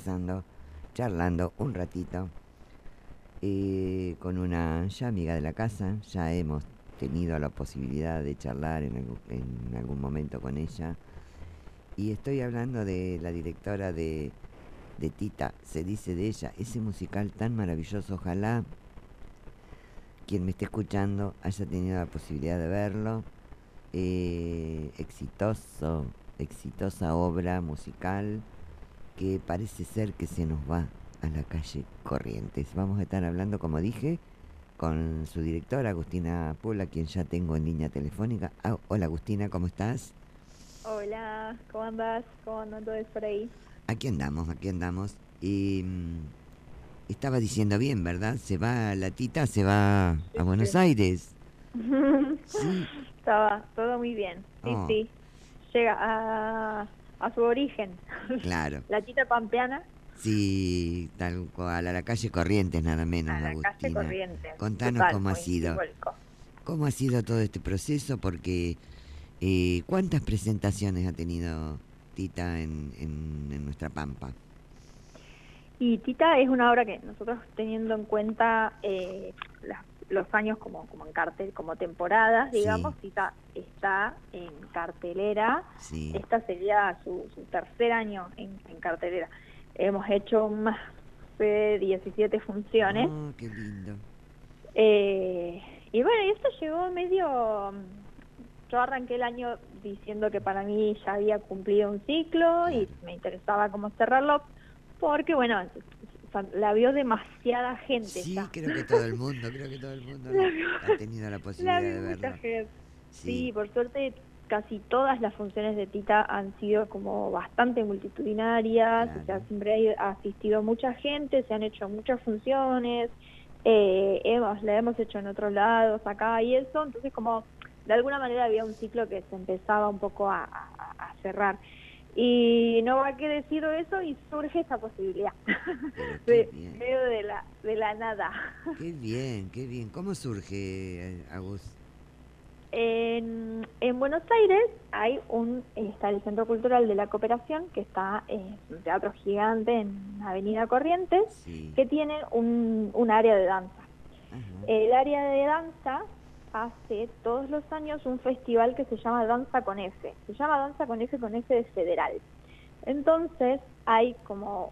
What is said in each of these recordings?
conversando, charlando un ratito con una ya amiga de la casa. Ya hemos tenido la posibilidad de charlar en algún momento con ella. Y estoy hablando de la directora de Tita, se dice de ella, ese musical tan maravilloso. Ojalá quien me esté escuchando haya tenido la posibilidad de verlo. Exitosa obra musical que parece ser que se nos va a la calle Corrientes. Vamos a estar hablando, como dije, con su directora, Agustina Pula, quien ya tengo en línea telefónica. Hola Agustina, ¿cómo estás? Hola, ¿cómo andás? ¿Cómo andan todos por ahí? Aquí andamos, aquí andamos. Y estaba diciendo bien, ¿verdad? Se va la Tita, se va a Buenos Sí. Aires. Sí. Estaba todo muy bien, sí, Oh, sí. Llega a su origen, claro. la tita pampeana, Sí, tal cual, a la calle Corrientes, nada menos, a la calle Agustina. Corrientes. Contanos Total, cómo ha muy sido. simbólico. ¿Cómo ha sido todo este proceso? Porque ¿cuántas presentaciones ha tenido Tita en nuestra Pampa? Y Tita es una obra que nosotros, teniendo en cuenta los años como en cartel, como temporadas, Sí, digamos, Tita está en cartelera. sí. Esta sería su tercer año en cartelera. Hemos hecho más de 17 funciones. Oh, qué lindo. Eh, y bueno, y esto llegó medio. Yo arranqué el año diciendo que para mí ya había cumplido un ciclo y Claro. me interesaba cómo cerrarlo, porque bueno, la vio demasiada gente Sí, ya. creo que todo el mundo La vio, ha tenido la la posibilidad de vio mucha verlo. gente. Sí, Sí, por suerte casi todas las funciones de Tita han sido como bastante multitudinarias, o sea, claro. siempre ha asistido mucha gente, se han hecho muchas funciones, la hemos hecho en otros lados, acá y eso, entonces como de alguna manera había un ciclo que se empezaba un poco a cerrar. Y no va que decido eso y surge esta posibilidad Pero qué de bien. medio de la nada. Qué bien, qué bien. ¿Cómo surge, Agus? En Buenos Aires está el Centro Cultural de la Cooperación, que está un teatro gigante en Avenida Corrientes, Sí. que tiene un área de danza. Ajá. El área de danza hace todos los años un festival que se llama Danza con F. Se llama Danza con F de Federal. Entonces hay como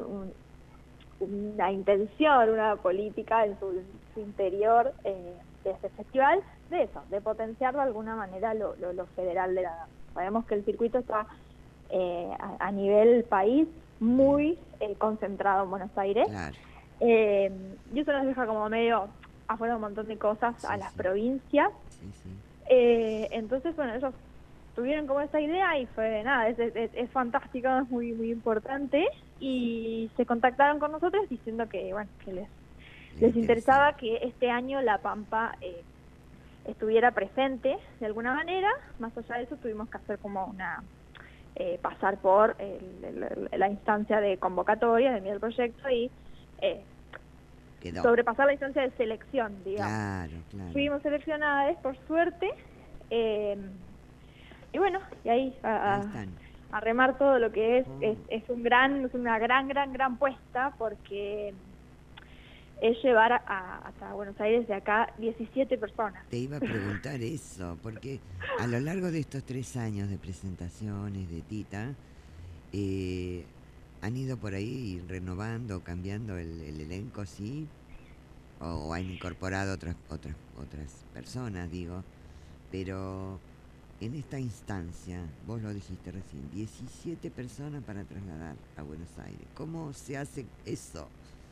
una intención, una política en su interior de este festival, de eso, de potenciar de alguna manera lo federal de la danza. Sabemos que el circuito está a nivel país Bien. muy concentrado en Buenos Aires, Claro. y eso nos deja como medio afuera un montón de cosas a Sí, las sí. provincias. Sí, sí. Entonces, bueno, ellos tuvieron como esa idea y fue nada, es fantástico, es muy muy importante, y se contactaron con nosotros diciendo que bueno, que Les les interesaba. interesaba que este año La Pampa estuviera presente de alguna manera. Más allá de eso tuvimos que hacer como pasar por la instancia de convocatoria de enviar el proyecto y eh, Quedó. sobrepasar la instancia de selección, digamos. Claro, claro. Fuimos seleccionadas por suerte. eh, y bueno, y ahí Ahí están. a remar todo lo que Oh, es una gran puesta, porque es llevar hasta Buenos Aires de acá 17 personas. te iba a preguntar eso, porque a lo largo de estos 3 años de presentaciones de Tita, eh, han ido por ahí renovando, cambiando el elenco, sí, o han incorporado otras personas, digo, pero en esta instancia, vos lo dijiste recién, 17 personas para trasladar a Buenos Aires. ¿Cómo se hace eso?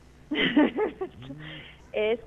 Mm, Es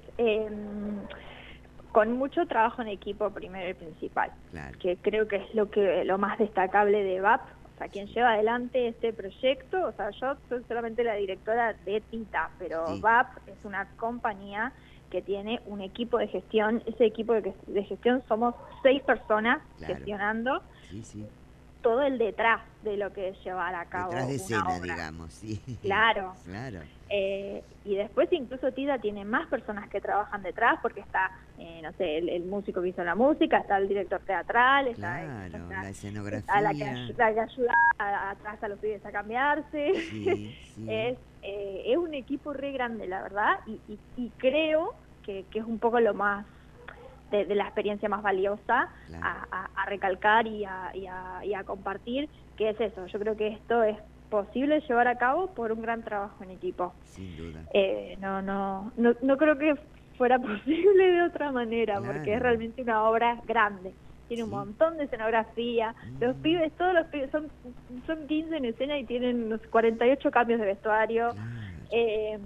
con mucho trabajo en equipo primero y principal, claro, que creo que es lo más destacable de VAP, o sea, quien sí, lleva adelante este proyecto. O sea, yo soy solamente la directora de Tita, pero sí, VAP es una compañía que tiene un equipo de gestión. Ese equipo de gestión somos 6 personas claro, gestionando, sí, sí, todo el detrás de lo que es llevar a cabo Detrás de una escena, obra. digamos, sí. Claro. Claro. Y después incluso Tita tiene más personas que trabajan detrás, porque está, no sé, el músico que hizo la música, está el director teatral, Claro, la está escenografía. la que ayuda atrás a los pibes a cambiarse. Sí, sí. Es un equipo re grande, la verdad, y creo que es un poco lo más de la experiencia más valiosa Claro. a recalcar y a compartir, que es eso. Yo creo que esto es posible llevar a cabo por un gran trabajo en equipo. Sin duda. No creo que fuera posible de otra manera, porque es Claro. realmente una obra grande. Tiene un Sí. montón de escenografía. Los pibes, todos los pibes, son 15 en escena y tienen unos 48 cambios de vestuario. Claro.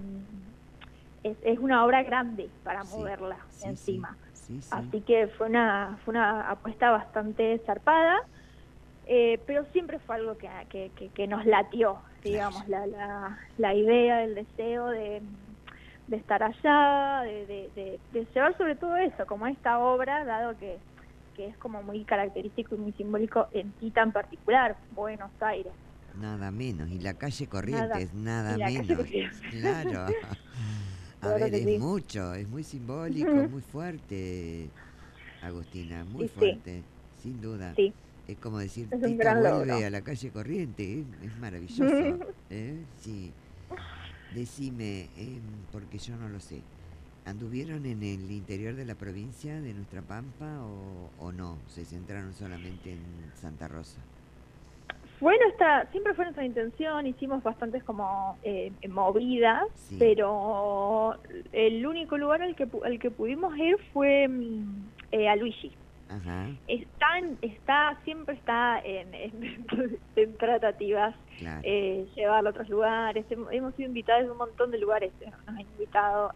Es una obra grande para Sí. moverla Sí, encima. sí. Sí. Así que fue una apuesta bastante zarpada. Pero siempre fue algo que nos latió, digamos, la idea, el deseo de estar allá, de llevar sobre todo eso, como esta obra, dado que es como muy característico y muy simbólico en Tita en particular, Buenos Aires. Nada menos. Y la calle Nada. Corrientes, Y nada la calle menos. Corrientes. Claro. A Claro ver, que es sí. mucho, es muy simbólico, muy fuerte, Agustina, muy Y sí, fuerte, sin duda. sí, Es como decir, es un Tita gran vuelve logro. a la calle Corriente, es maravilloso. Sí, decime, porque yo no lo sé. ¿Anduvieron en el interior de la provincia de nuestra Pampa o no? ¿Se centraron solamente en Santa Rosa? Bueno, siempre fue nuestra intención, hicimos bastantes como movidas, Sí, pero el único lugar al que pudimos ir fue a Luigi. ajá, Siempre está en tratativas, claro, llevarlo a otros lugares. Hemos sido invitados a un montón de lugares, nos han invitado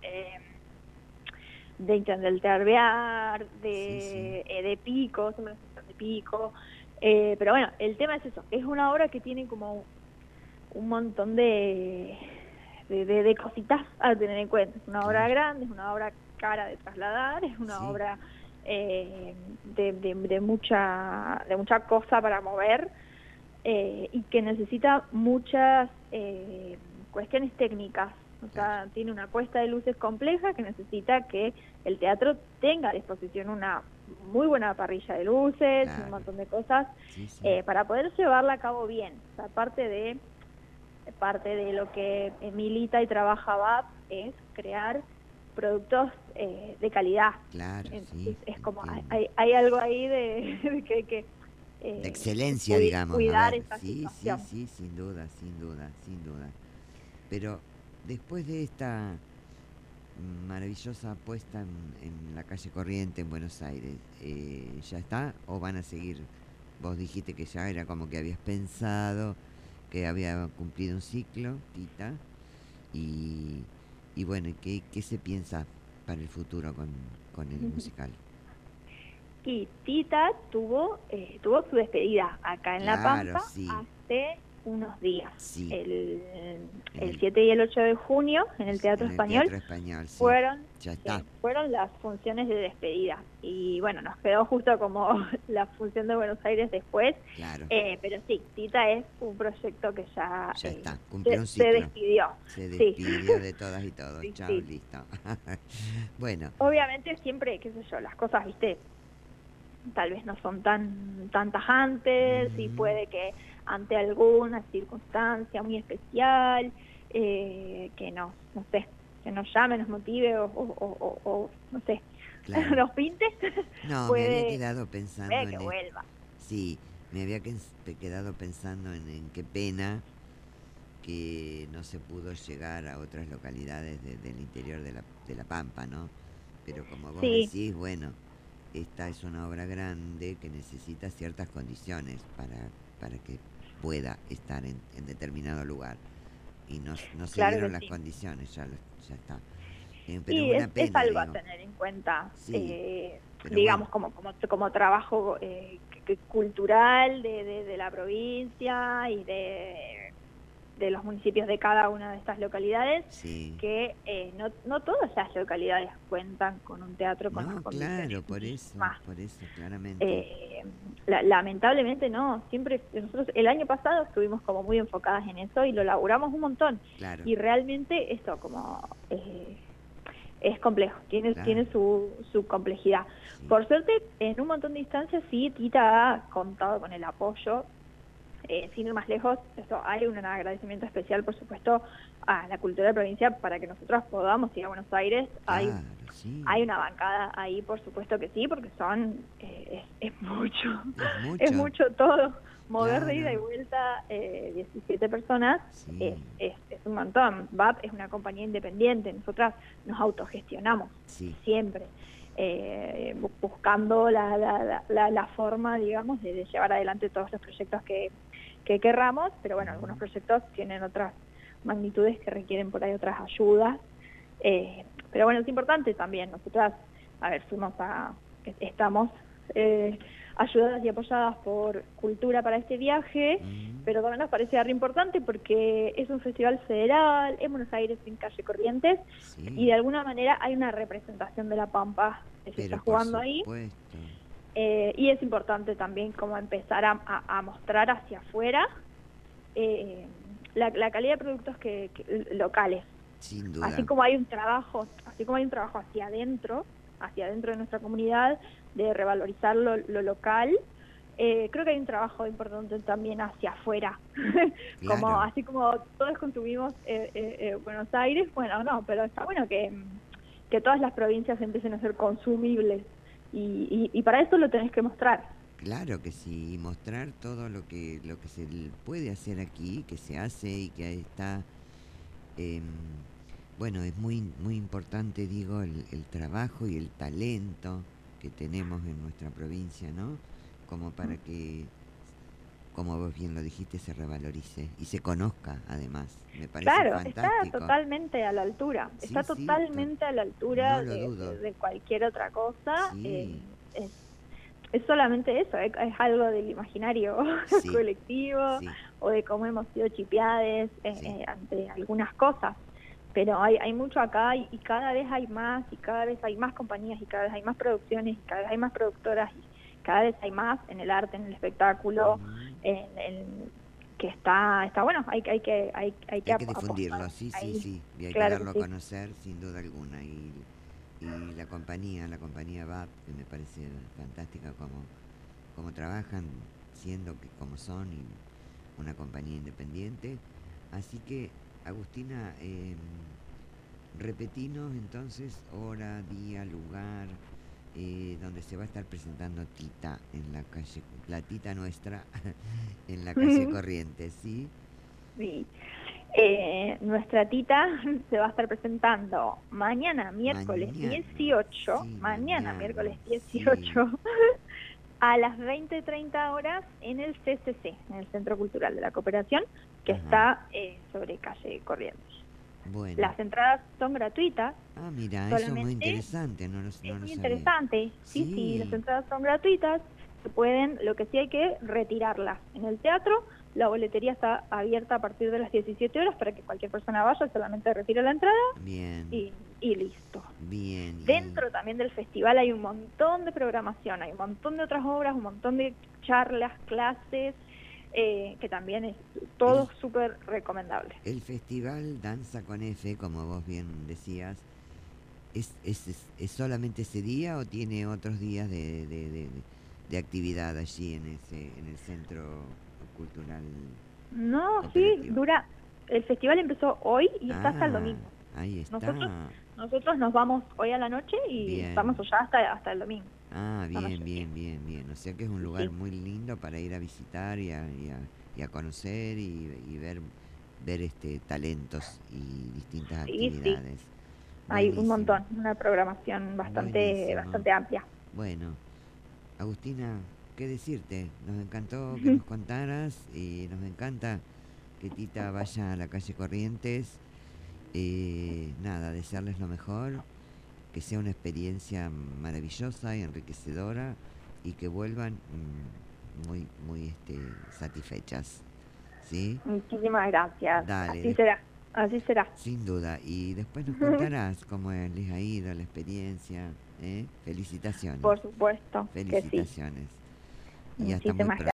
de Intendente del Alvear, sí, sí, de Pico, siempre nos invitan de Pico. Pero bueno, el tema es eso, es una obra que tiene como un montón de cositas a tener en cuenta. Es una obra claro, grande, es una obra cara de trasladar, es una sí, obra de mucha cosa para mover, y que necesita muchas cuestiones técnicas. O claro, sea, tiene una puesta de luces compleja que necesita que el teatro tenga a disposición una muy buena parrilla de luces, un claro, montón de cosas, sí, sí, para poder llevarla a cabo bien. O sea, parte de lo que milita y trabaja BAP es crear productos de calidad. claro, sí, Entonces es como, entiendo. hay algo ahí de que hay que De excelencia, digamos, a cuidar ver, esa sí, sí, situación. sí, sin duda, sin duda, sin duda. Pero después de esta maravillosa puesta en la calle Corriente en Buenos Aires, ¿ya está o van a seguir? Vos dijiste que ya era como que habías pensado que había cumplido un ciclo, Tita, y, y bueno, ¿qué se piensa para el futuro con el musical? Y Tita tuvo su despedida acá en La Claro, Pampa sí, hace unos días, sí, el, en el el, 7 y el 8 de junio en el Teatro en el Español. Teatro Español, sí, Fueron, ya sí, está, fueron las funciones de despedida. Y bueno, nos quedó justo como la función de Buenos Aires después. claro. Pero sí, Tita es un proyecto que ya Ya está, cumplió se, un se ciclo. despidió. Se Sí, despidió de todas y todos. sí, Chao, sí. listo. Bueno, Obviamente siempre, qué sé yo, las cosas, viste, tal vez no son tan tajantes y ujú, puede que ante alguna circunstancia muy especial que no sé, que nos llame, nos motive o no sé, claro. nos pinte, No, me había puede quedado pensando que en esto. vuelva. Sí, me había quedado pensando en qué pena que no se pudo llegar a otras localidades del interior de la Pampa, ¿no? Pero como vos Sí, decís, bueno, esta es una obra grande que necesita ciertas condiciones para que pueda estar en determinado lugar. Y no se claro que dieron las sí. condiciones, ya está. Pero es Y una es pena, algo a digo. tener en cuenta, Sí, pero bueno, digamos, como trabajo cultural de la provincia y de los municipios de cada una de estas localidades, sí. que no todas las localidades cuentan con un teatro con las No, condiciones claro, mínimas. por eso, claramente. Eh, Lamentablemente no, siempre nosotros el año pasado estuvimos como muy enfocadas en eso y lo laburamos un montón, Claro, y realmente esto como es complejo, claro, tiene su complejidad. sí. Por suerte, en un montón de instancias sí, Tita ha contado con el apoyo. Sin ir más lejos, esto, hay un agradecimiento especial, por supuesto, a la cultura de provincia para que nosotros podamos ir a Buenos Aires. Claro, sí. Hay una bancada ahí, por supuesto que sí, porque es mucho, Es es mucho, mucho todo. Mover de ida y claro, vuelta 17 personas sí, es un montón. VAP es una compañía independiente, nosotras nos autogestionamos sí. siempre, buscando la forma, digamos, de llevar adelante todos los proyectos que querramos, pero bueno, algunos proyectos tienen otras magnitudes que requieren por ahí otras ayudas. Pero bueno, es importante también. Nosotras, a ver, estamos ayudadas y apoyadas por Cultura para este viaje, pero también nos parece algo importante porque es un festival federal en Buenos Aires, en Calle Corrientes, Sí, y de alguna manera hay una representación de La Pampa que se está pero por jugando ahí. supuesto. Y es importante también como empezar a mostrar hacia afuera la calidad de productos locales. Sin duda. Así como hay un trabajo hacia adentro de nuestra comunidad, de revalorizar lo local, creo que hay un trabajo importante también hacia afuera. Claro. Así como todos consumimos Buenos Aires, bueno, no, pero está bueno que todas las provincias empiecen a ser consumibles, y para eso lo tenés que mostrar. Claro que sí, y mostrar todo lo que se puede hacer aquí, que se hace y que está, em, bueno, es muy importante, digo, el trabajo y el talento que tenemos en nuestra provincia, ¿no? Como para que, como vos bien lo dijiste, se revalorice y se conozca, además. Me parece Claro, está fantástico. totalmente a la altura, Sí, sí, a la no altura lo dudo. de cualquier otra cosa. Sí, Es, es solamente eso, es algo del imaginario sí, colectivo, sí, o de cómo hemos sido chipeadas sí. ante algunas cosas. Pero hay mucho acá, y cada vez hay más, y cada vez hay más compañías, y cada vez hay más producciones, y cada vez hay más productoras, y cada vez hay más en el arte, en el espectáculo, Ujú. que está bueno, hay que Hay que apostar difundirlo, sí, sí, ahí. sí, y hay que Claro que darlo a sí. conocer sin duda alguna. Y la compañía VAP, que me parece fantástica como trabajan, siendo que como son, y una compañía independiente. Así que, Agustina, repetinos entonces hora, día, lugar, donde se va a estar presentando Tita en la calle, la Tita nuestra, en la calle Corrientes, ¿sí? Sí. Nuestra Tita se va a estar presentando mañana miércoles Mañana, 18, sí, mañana mañana, miércoles sí. 18 a las 20:30 horas en el CCC, en el Centro Cultural de la Cooperación, que Ajá, está sobre calle Corrientes. bueno. Las entradas son gratuitas, Ah, mira, eso es muy solamente interesante, no es lo muy sabía. interesante. Sí, sí, las Sí, entradas son gratuitas, lo que sí hay que retirarlas en el teatro. La boletería está abierta a partir de las 17 horas para que cualquier persona vaya, solamente retire la entrada bien, y listo. bien, y Dentro también del festival hay un montón de programación, hay un montón de otras obras, un montón de charlas, clases, que también es el, todo súper recomendable. el festival Danza con F, como vos bien decías, ¿es solamente ese día o tiene otros días de actividad allí en el Centro Cultural No, sí, Cooperativo? el festival empezó hoy y está hasta el Ah, domingo. ahí Nosotros está, nosotros nos vamos hoy a la noche y bien. estamos allá hasta el domingo, Ah, la bien, mayoría. bien, bien, bien. O sea que es un Sí, lugar sí, muy lindo para ir a visitar y a conocer y ver talentos y distintas sí, sí. actividades. Hay un Buenísimo, montón, una programación buenísimo. bastante amplia. Bueno, Agustina, ¿qué decirte? Nos encantó que nos contaras y nos encanta que Tita vaya a la calle Corrientes. Nada, desearles lo mejor, que sea una experiencia maravillosa y enriquecedora y que vuelvan muy satisfechas, ¿sí? Muchísimas gracias. Dale, Así será, así será. sin duda. Y después nos contarás cómo les ha ido la experiencia, ¿eh? Felicitaciones, Por supuesto que sí. felicitaciones. Y hasta muy Muchísimas pronto.